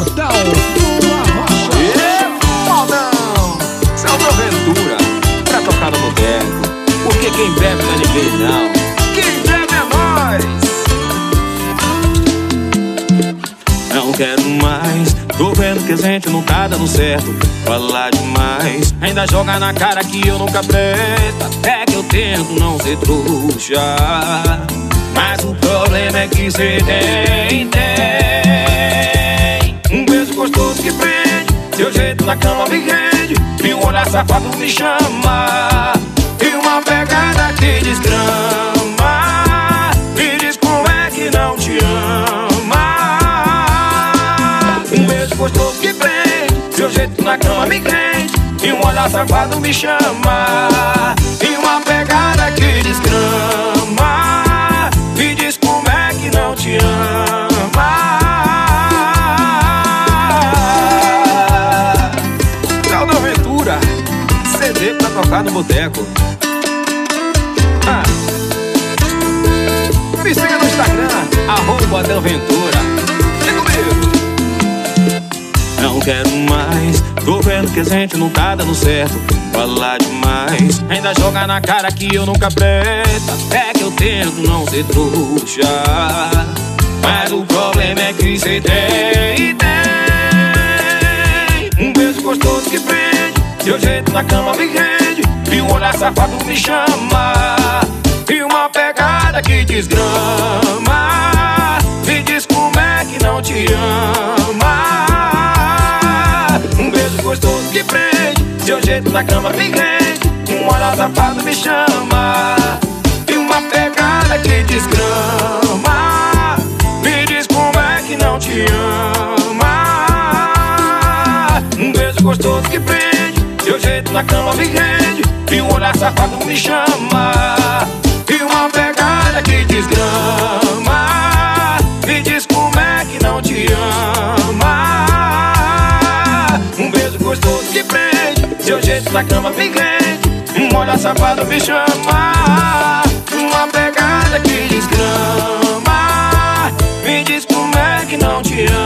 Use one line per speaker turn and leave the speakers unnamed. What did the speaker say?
Portal do Arrocha.
Modão, Celso Aventura, pra tocar no boteco. Porque quem bebe não é ninguém não, quem bebe é nós. Não quero mais, tô vendo que a gente não tá dando certo. Falar demais, ainda joga na cara que eu nunca presto. Até que eu tento não ser trouxa, mas o problema é que cê tem. Um beijo gostoso que prende, seu jeito na cama me rende, e um olhar safado me chama, e uma pegada que desgrama, me diz como é que não te ama. Um beijo gostoso que prende, seu jeito na cama me rende, e um olhar safado me chama, e uma pegada que desgrama, me diz como é que não te ama. Celso Aventura, CD pra tocar no boteco. Me siga no Instagram, @Aventura. Vem comigo. Não quero mais, tô vendo que a gente não tá dando certo. Falar demais, ainda joga na cara que eu nunca presto. Até que eu tento não ser trouxa, mas o problema é que cê tem. Um beijo gostoso que prende, seu jeito na cama me rende, e um olhar safado me chama, e uma pegada que desgrama, me diz como é que não te ama. Um beijo gostoso que prende, seu jeito na cama me rende, um olhar safado me chama, e uma pegada que desgrama, me diz como é que não te ama. Um beijo gostoso que prende, seu jeito na cama me rende, e um olhar safado me chama, e uma pegada que desgrama, me diz como é que não te ama. Um beijo gostoso que prende, seu jeito na cama me rende, um olhar safado me chama, uma pegada que desgrama, me diz como é que não te ama.